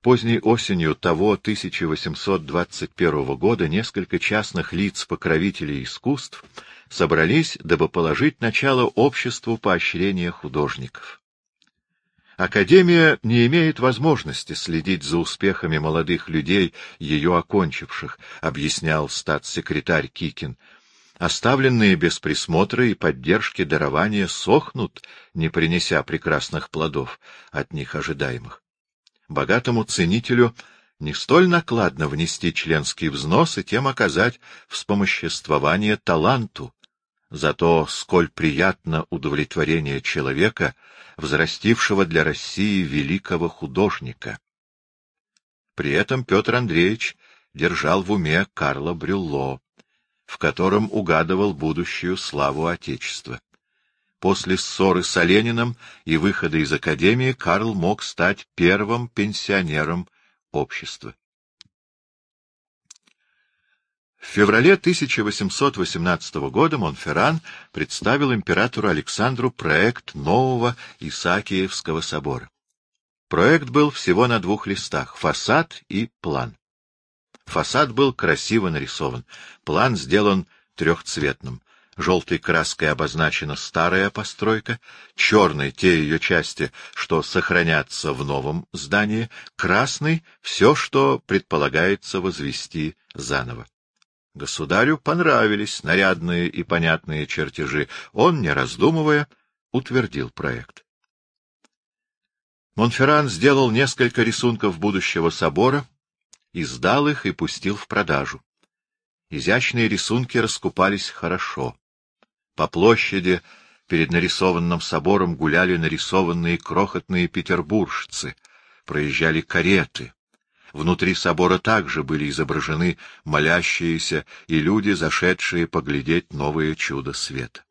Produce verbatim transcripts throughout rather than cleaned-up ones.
Поздней осенью того тысяча восемьсот двадцать первого года несколько частных лиц-покровителей искусств собрались, дабы положить начало обществу поощрения художников. Академия не имеет возможности следить за успехами молодых людей, ее окончивших, объяснял статс-секретарь Кикин. Оставленные без присмотра и поддержки дарования сохнут, не принеся прекрасных плодов, от них ожидаемых. Богатому ценителю не столь накладно внести членский взнос и тем оказать вспомоществование таланту, зато сколь приятно удовлетворение человека, взрастившего для России великого художника. При этом Петр Андреевич держал в уме Карла Брюлло, в котором угадывал будущую славу Отечества. После ссоры с Олениным и выхода из академии Карл мог стать первым пенсионером общества. В феврале тысяча восемьсот восемнадцатого года Монферран представил императору Александру проект нового Исаакиевского собора. Проект был всего на двух листах — фасад и план. Фасад был красиво нарисован, план сделан трехцветным. Желтой краской обозначена старая постройка, черной — те ее части, что сохранятся в новом здании, красной — все, что предполагается возвести заново. Государю понравились нарядные и понятные чертежи. Он, не раздумывая, утвердил проект. Монферран сделал несколько рисунков будущего собора, издал их и пустил в продажу. Изящные рисунки раскупались хорошо. По площади перед нарисованным собором гуляли нарисованные крохотные петербуржцы, проезжали кареты. Внутри собора также были изображены молящиеся и люди, зашедшие поглядеть новое чудо света.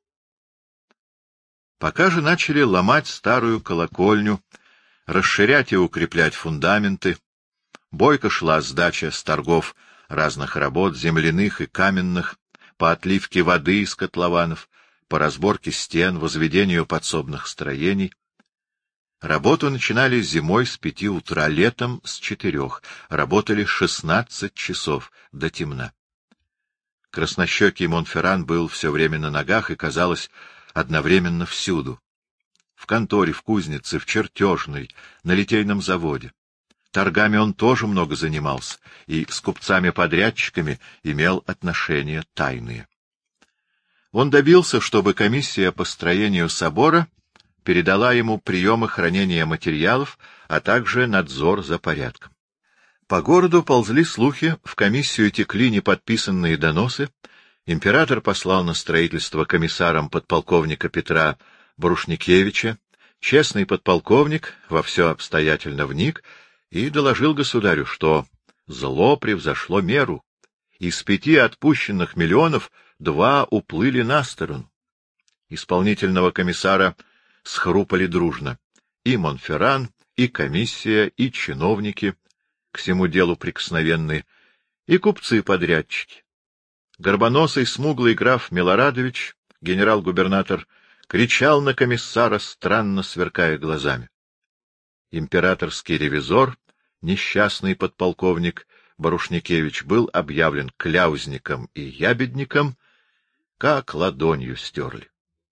Пока же начали ломать старую колокольню, расширять и укреплять фундаменты, бойко шла сдача с торгов разных работ, земляных и каменных, по отливке воды из котлованов, по разборке стен, возведению подсобных строений. Работу начинали зимой с пяти утра, летом с четырех, работали шестнадцать часов до темна. Краснощекий Монферран был все время на ногах и, казалось, одновременно всюду. В конторе, в кузнице, в чертежной, на литейном заводе. Торгами он тоже много занимался и с купцами-подрядчиками имел отношения тайные. Он добился, чтобы комиссия по строению собора передала ему приемы хранения материалов, а также надзор за порядком. По городу ползли слухи, в комиссию текли неподписанные доносы, император послал на строительство комиссаром подполковника Петра Барушникевича, честный подполковник во все обстоятельно вник и доложил государю, что зло превзошло меру, из пяти отпущенных миллионов два уплыли на сторону. Исполнительного комиссара схрупали дружно. И Монферран, и комиссия, и чиновники, к всему делу прикосновенные, и купцы-подрядчики. Горбоносый смуглый граф Милорадович, генерал-губернатор, кричал на комиссара, странно сверкая глазами. Императорский ревизор, несчастный подполковник Барушникевич, был объявлен кляузником и ябедником, как ладонью стерли.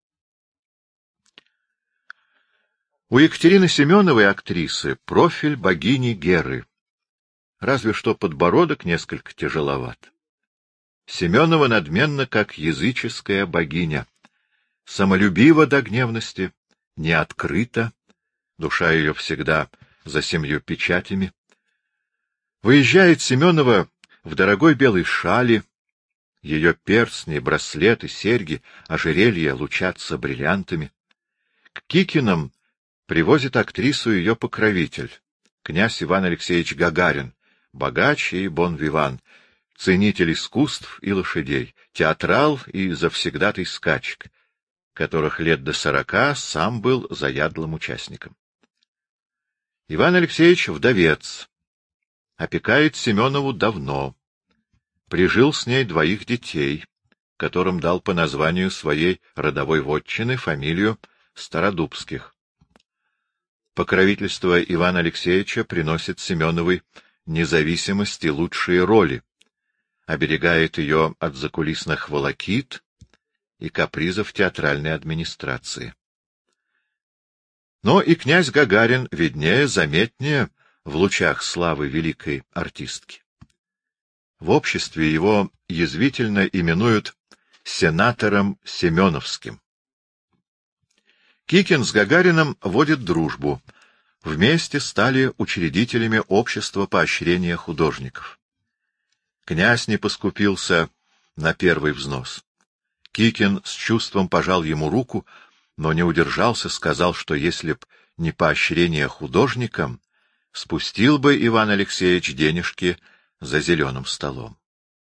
У Екатерины Семеновой, актрисы, профиль богини Геры, разве что подбородок несколько тяжеловат. Семенова надменна, как языческая богиня, самолюбива до гневности, не открыта, душа ее всегда за семью печатями. Выезжает Семенова в дорогой белой шали, ее перстни, браслеты, серьги, ожерелья лучатся бриллиантами. К Кикиным привозит актрису ее покровитель, князь Иван Алексеевич Гагарин, богач и бон-виван, ценитель искусств и лошадей, театрал и завсегдатый скачек, которых лет до сорока сам был заядлым участником. Иван Алексеевич вдовец, опекает Семенову давно, прижил с ней двоих детей, которым дал по названию своей родовой вотчины фамилию Стародубских. Покровительство Ивана Алексеевича приносит Семеновой независимость и лучшие роли, оберегает ее от закулисных волокит и капризов театральной администрации. Но и князь Гагарин виднее, заметнее в лучах славы великой артистки. В обществе его язвительно именуют сенатором Семеновским. Кикин с Гагарином водит дружбу. Вместе стали учредителями общества поощрения художников. Князь не поскупился на первый взнос. Кикин с чувством пожал ему руку, но не удержался, сказал, что если б не поощрение художникам, спустил бы Иван Алексеевич денежки за зеленым столом.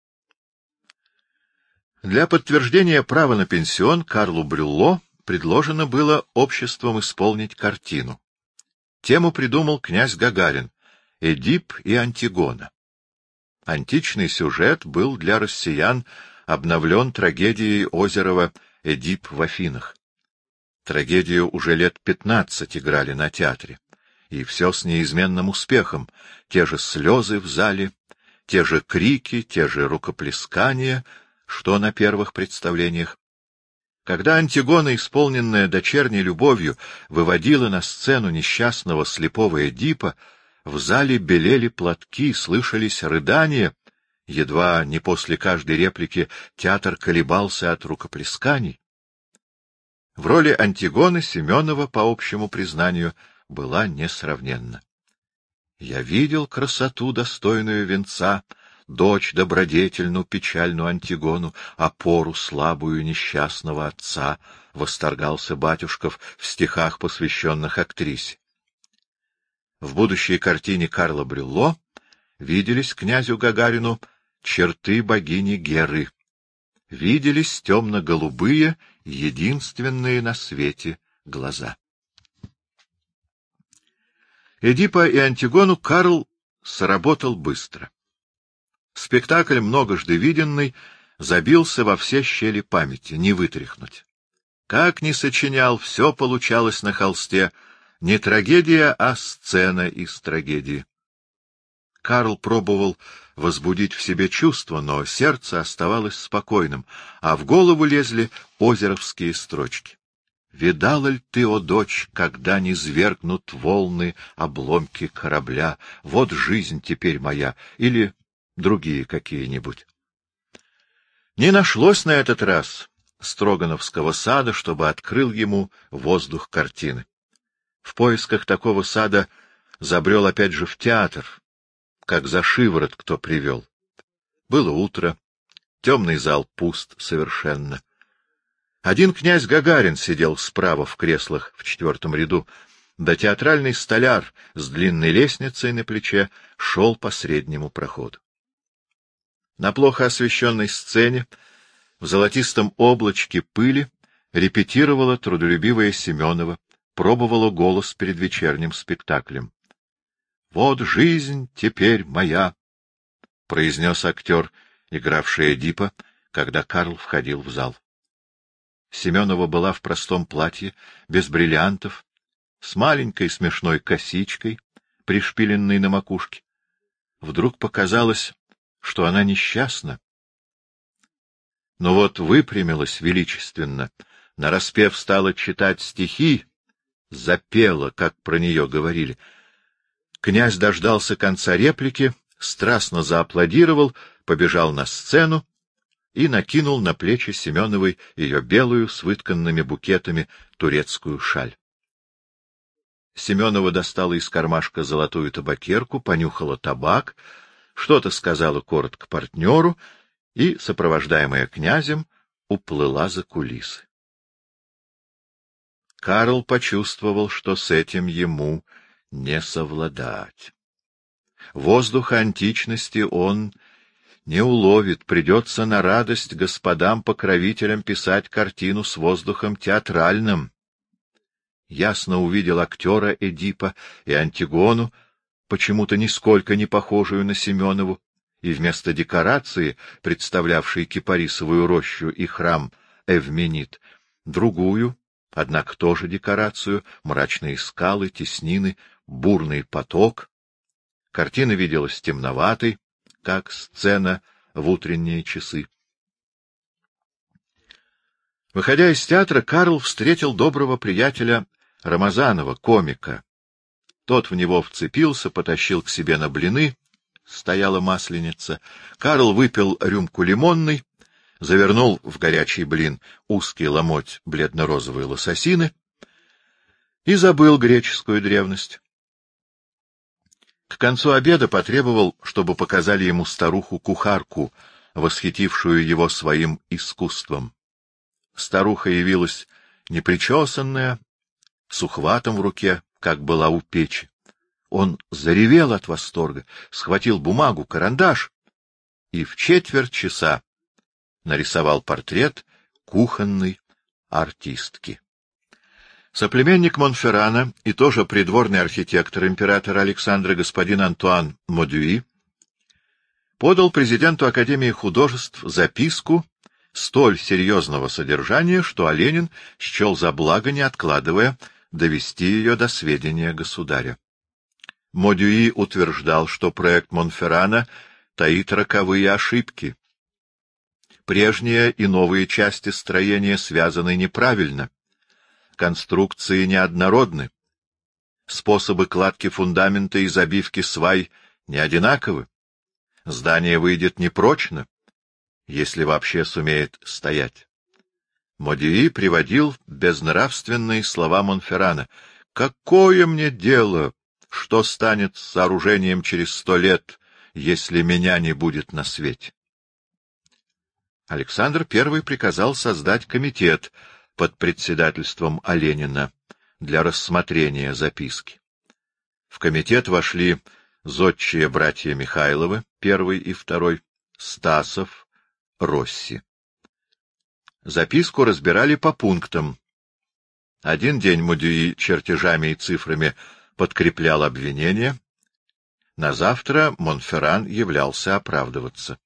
Для подтверждения права на пенсион Карлу Брюлло предложено было обществом исполнить картину. Тему придумал князь Гагарин — «Эдип и Антигона». Античный сюжет был для россиян обновлен трагедией Озерова «Эдип в Афинах». Трагедию уже лет пятнадцать играли на театре, и все с неизменным успехом. Те же слезы в зале, те же крики, те же рукоплескания, что на первых представлениях. Когда Антигона, исполненная дочерней любовью, выводила на сцену несчастного слепого Эдипа, в зале белели платки, слышались рыдания, едва не после каждой реплики театр колебался от рукоплесканий. В роли Антигоны Семенова, по общему признанию, была несравненна. «Я видел красоту, достойную венца, дочь добродетельную, печальную Антигону, опору слабую несчастного отца», — восторгался Батюшков в стихах, посвященных актрисе. В будущей картине Карла Брюлло виделись князю Гагарину черты богини Геры. Виделись темно-голубые, единственные на свете глаза. Эдипа и Антигону Карл сработал быстро. Спектакль, многожды виденный, забился во все щели памяти, не вытряхнуть. Как ни сочинял, все получалось на холсте, не трагедия, а сцена из трагедии. Карл пробовал возбудить в себе чувства, но сердце оставалось спокойным, а в голову лезли озеровские строчки. «Видала ль ты, о дочь, когда низвергнут волны обломки корабля? Вот жизнь теперь моя» или другие какие-нибудь. Не нашлось на этот раз Строгановского сада, чтобы открыл ему воздух картины. В поисках такого сада забрел опять же в театр, как за шиворот кто привел. Было утро, темный зал пуст совершенно. Один князь Гагарин сидел справа в креслах в четвертом ряду, да театральный столяр с длинной лестницей на плече шел по среднему проходу. На плохо освещенной сцене, в золотистом облачке пыли, репетировала трудолюбивая Семенова, пробовала голос перед вечерним спектаклем. «Вот жизнь теперь моя», — произнес актер, игравший Эдипа, когда Карл входил в зал. Семенова была в простом платье, без бриллиантов, с маленькой смешной косичкой, пришпиленной на макушке. Вдруг показалось, что она несчастна. Но вот выпрямилась величественно, нараспев стала читать стихи, запела, как про нее говорили. Князь дождался конца реплики, страстно зааплодировал, побежал на сцену и накинул на плечи Семеновой ее белую с вытканными букетами турецкую шаль. Семенова достала из кармашка золотую табакерку, понюхала табак, что-то сказала коротко партнеру и, сопровождаемая князем, уплыла за кулисы. Карл почувствовал, что с этим ему не совладать. Воздуха античности он не уловит, придется на радость господам-покровителям писать картину с воздухом театральным. Ясно увидел актера Эдипа и Антигону, почему-то нисколько не похожую на Семенову, и вместо декорации, представлявшей кипарисовую рощу и храм Эвменит, другую, однако тоже декорацию: мрачные скалы, теснины, бурный поток. Картина виделась темноватой, как сцена в утренние часы. Выходя из театра, Карл встретил доброго приятеля Рамазанова, комика. Тот в него вцепился, потащил к себе на блины. Стояла масленица. Карл выпил рюмку лимонной, завернул в горячий блин узкий ломоть бледно-розовой лососины и забыл греческую древность. К концу обеда потребовал, чтобы показали ему старуху-кухарку, восхитившую его своим искусством. Старуха явилась непричесанная, с ухватом в руке, как была у печи. Он заревел от восторга, схватил бумагу, карандаш и в четверть часа нарисовал портрет кухонной артистки. Соплеменник Монферрана и тоже придворный архитектор императора Александра господин Антуан Модюи подал президенту Академии художеств записку столь серьезного содержания, что Оленин счел за благо, не откладывая, довести ее до сведения государя. Модюи утверждал, что проект Монферрана таит роковые ошибки. Прежние и новые части строения связаны неправильно, конструкции неоднородны, способы кладки фундамента и забивки свай не одинаковы, здание выйдет непрочно, если вообще сумеет стоять. Модюи приводил безнравственные слова Монферрана: «Какое мне дело, что станет с сооружением через сто лет, если меня не будет на свете?» Александр Первый приказал создать комитет под председательством Оленина для рассмотрения записки. В комитет вошли зодчие братья Михайловы, первый и второй, Стасов, Росси. Записку разбирали по пунктам. Один день Модюи чертежами и цифрами подкреплял обвинения, на завтра Монферран являлся оправдываться.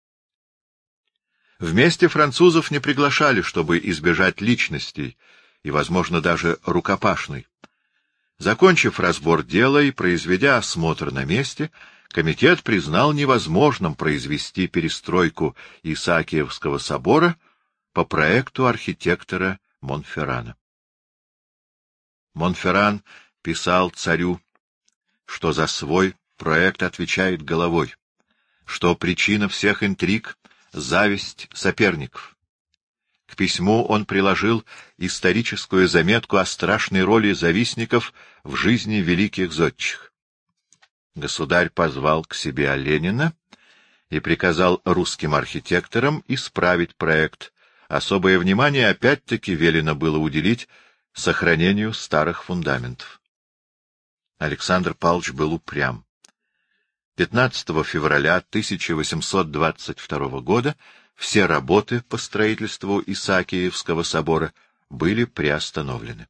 Вместе французов не приглашали, чтобы избежать личностей и, возможно, даже рукопашной. Закончив разбор дела и произведя осмотр на месте, комитет признал невозможным произвести перестройку Исаакиевского собора по проекту архитектора Монферрана. Монферран писал царю, что за свой проект отвечает головой, что причина всех интриг — зависть соперников. К письму он приложил историческую заметку о страшной роли завистников в жизни великих зодчих. Государь позвал к себе Оленина и приказал русским архитекторам исправить проект. Особое внимание опять-таки велено было уделить сохранению старых фундаментов. Александр Павлович был упрям. пятнадцатого февраля тысяча восемьсот двадцать второго года все работы по строительству Исаакиевского собора были приостановлены.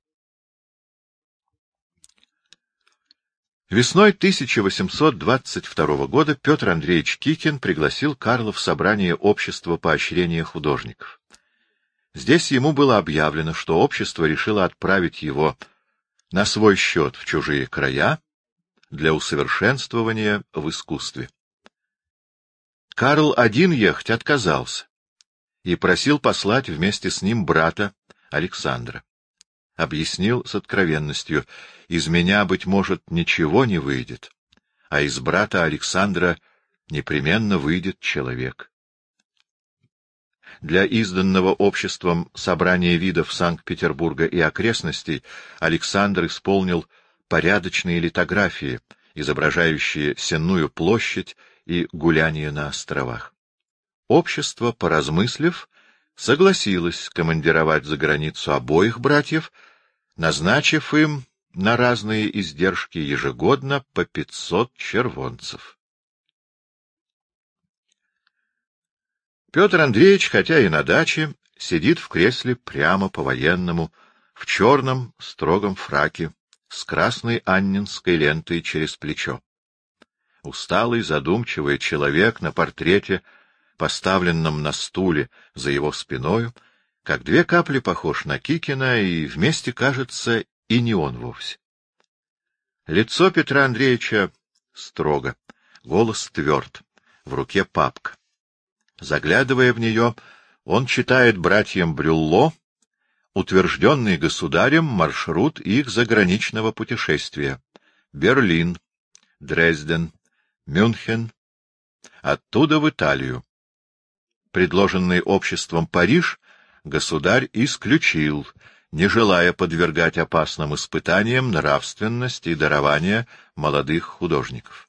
Весной тысяча восемьсот двадцать второго года Петр Андреевич Кикин пригласил Карла в собрание Общества поощрения художников. Здесь ему было объявлено, что общество решило отправить его на свой счет в чужие края для усовершенствования в искусстве. Карл один ехать отказался и просил послать вместе с ним брата Александра. Объяснил с откровенностью: из меня, быть может, ничего не выйдет, а из брата Александра непременно выйдет человек. Для изданного обществом собрания видов Санкт-Петербурга и окрестностей Александр исполнил порядочные литографии, изображающие Сенную площадь и гуляние на островах. Общество, поразмыслив, согласилось командировать за границу обоих братьев, назначив им на разные издержки ежегодно по пятьсот червонцев. Петр Андреевич, хотя и на даче, сидит в кресле прямо по-военному, в черном строгом фраке, с красной анненской лентой через плечо. Усталый, задумчивый человек на портрете, поставленном на стуле за его спиною, как две капли похож на Кикина, и вместе, кажется, и не он вовсе. Лицо Петра Андреевича строго, голос тверд, в руке папка. Заглядывая в нее, он читает братьям Брюлло утвержденный государем маршрут их заграничного путешествия: Берлин, Дрезден, Мюнхен, оттуда в Италию. Предложенный обществом Париж государь исключил, не желая подвергать опасным испытаниям нравственность и дарование молодых художников.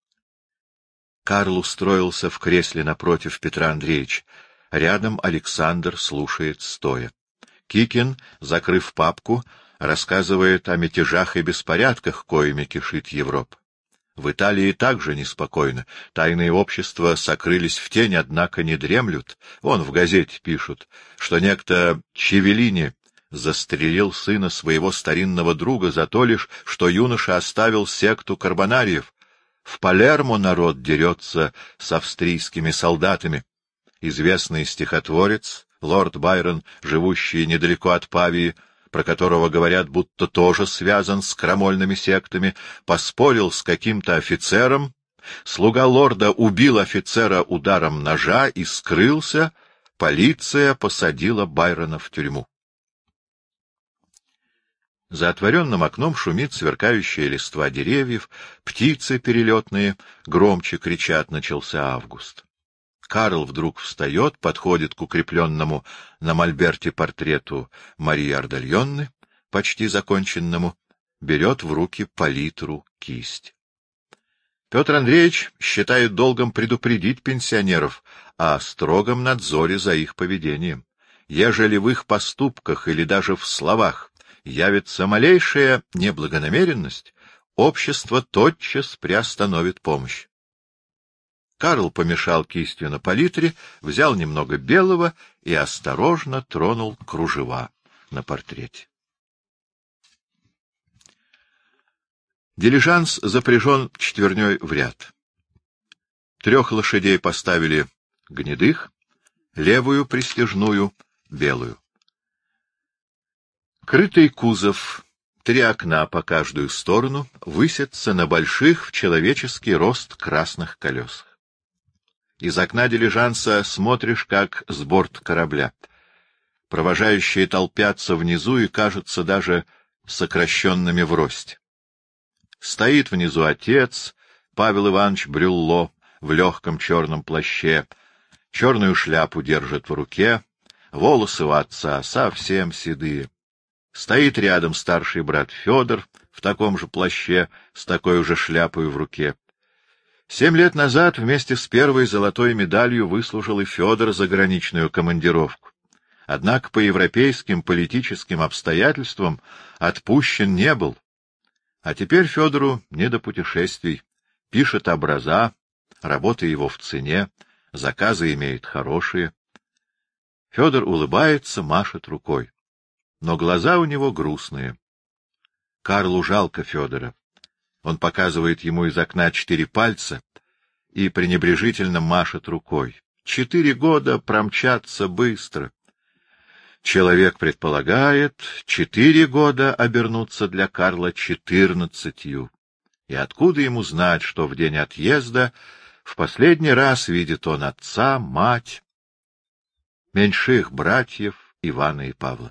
Карл устроился в кресле напротив Петра Андреевича. Рядом Александр слушает стоя. Кикин, закрыв папку, рассказывает о мятежах и беспорядках, коими кишит Европа. В Италии также неспокойно. Тайные общества сокрылись в тень, однако не дремлют. Вон в газете пишут, что некто Чевелини застрелил сына своего старинного друга за то лишь, что юноша оставил секту карбонариев. В Палермо народ дерется с австрийскими солдатами. Известный стихотворец, лорд Байрон, живущий недалеко от Павии, про которого говорят, будто тоже связан с крамольными сектами, поспорил с каким-то офицером, слуга лорда убил офицера ударом ножа и скрылся, полиция посадила Байрона в тюрьму. За отворенным окном шумит сверкающая листва деревьев, птицы перелетные громче кричат: начался август. Карл вдруг встает, подходит к укрепленному на мольберте портрету Марии Ардальонны, почти законченному, берет в руки палитру, кисть. Петр Андреевич считает долгом предупредить пенсионеров о строгом надзоре за их поведением. Ежели в их поступках или даже в словах явится малейшая неблагонамеренность, общество тотчас приостановит помощь. Карл помешал кистью на палитре, взял немного белого и осторожно тронул кружева на портрете. Дилижанс запряжен четверней в ряд. Трех лошадей поставили гнедых, левую пристяжную — белую. Крытый кузов, три окна по каждую сторону, высятся на больших в человеческий рост красных колесах. Из окна дилижанса смотришь, как с борт корабля. Провожающие толпятся внизу и кажутся даже сокращенными в росте. Стоит внизу отец, Павел Иванович Брюлло, в легком черном плаще, черную шляпу держит в руке, волосы у отца совсем седые. Стоит рядом старший брат Федор в таком же плаще, с такой же шляпой в руке. Семь лет назад вместе с первой золотой медалью выслужил и Федор заграничную командировку. Однако по европейским политическим обстоятельствам отпущен не был. А теперь Федору не до путешествий. Пишет образа, работа его в цене, заказы имеет хорошие. Федор улыбается, машет рукой. Но глаза у него грустные. Карлу жалко Федора. Он показывает ему из окна четыре пальца и пренебрежительно машет рукой. Четыре года промчатся быстро. Человек предполагает, четыре года обернутся для Карла четырнадцатью. И откуда ему знать, что в день отъезда в последний раз видит он отца, мать, меньших братьев Ивана и Павла?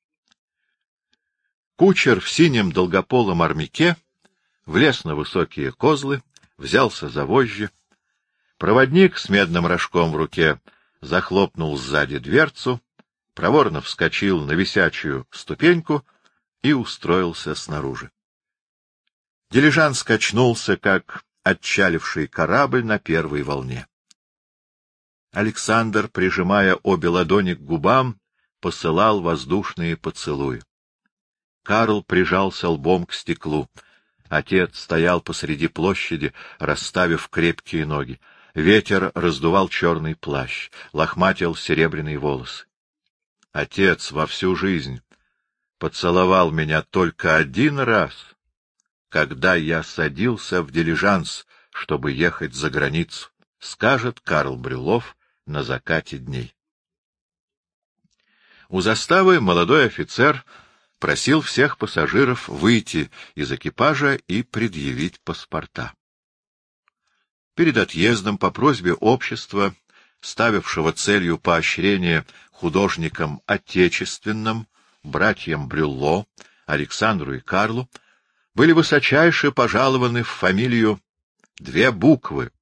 Кучер в синем долгополом армяке влез на высокие козлы, взялся за вожжи. Проводник с медным рожком в руке захлопнул сзади дверцу, проворно вскочил на висячую ступеньку и устроился снаружи. Дилижанс качнулся, как отчаливший корабль на первой волне. Александр, прижимая обе ладони к губам, посылал воздушные поцелуи. Карл прижался лбом к стеклу. Отец стоял посреди площади, расставив крепкие ноги. Ветер раздувал черный плащ, лохматил серебряные волосы. Отец во всю жизнь поцеловал меня только один раз, когда я садился в дилижанс, чтобы ехать за границу, скажет Карл Брюллов на закате дней. У заставы молодой офицер просил всех пассажиров выйти из экипажа и предъявить паспорта. Перед отъездом по просьбе общества, ставившего целью поощрения художникам отечественным, братьям Брюлло, Александру и Карлу, были высочайше пожалованы в фамилию две буквы,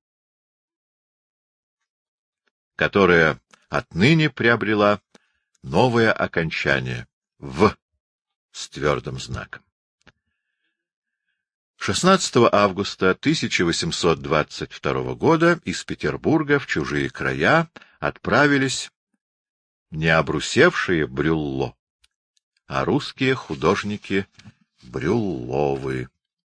которая отныне приобрела новое окончание «в» с твердым знаком. шестнадцатого августа тысяча восемьсот двадцать второго года из Петербурга в чужие края отправились не обрусевшие Брюлло, а русские художники Брюлловы.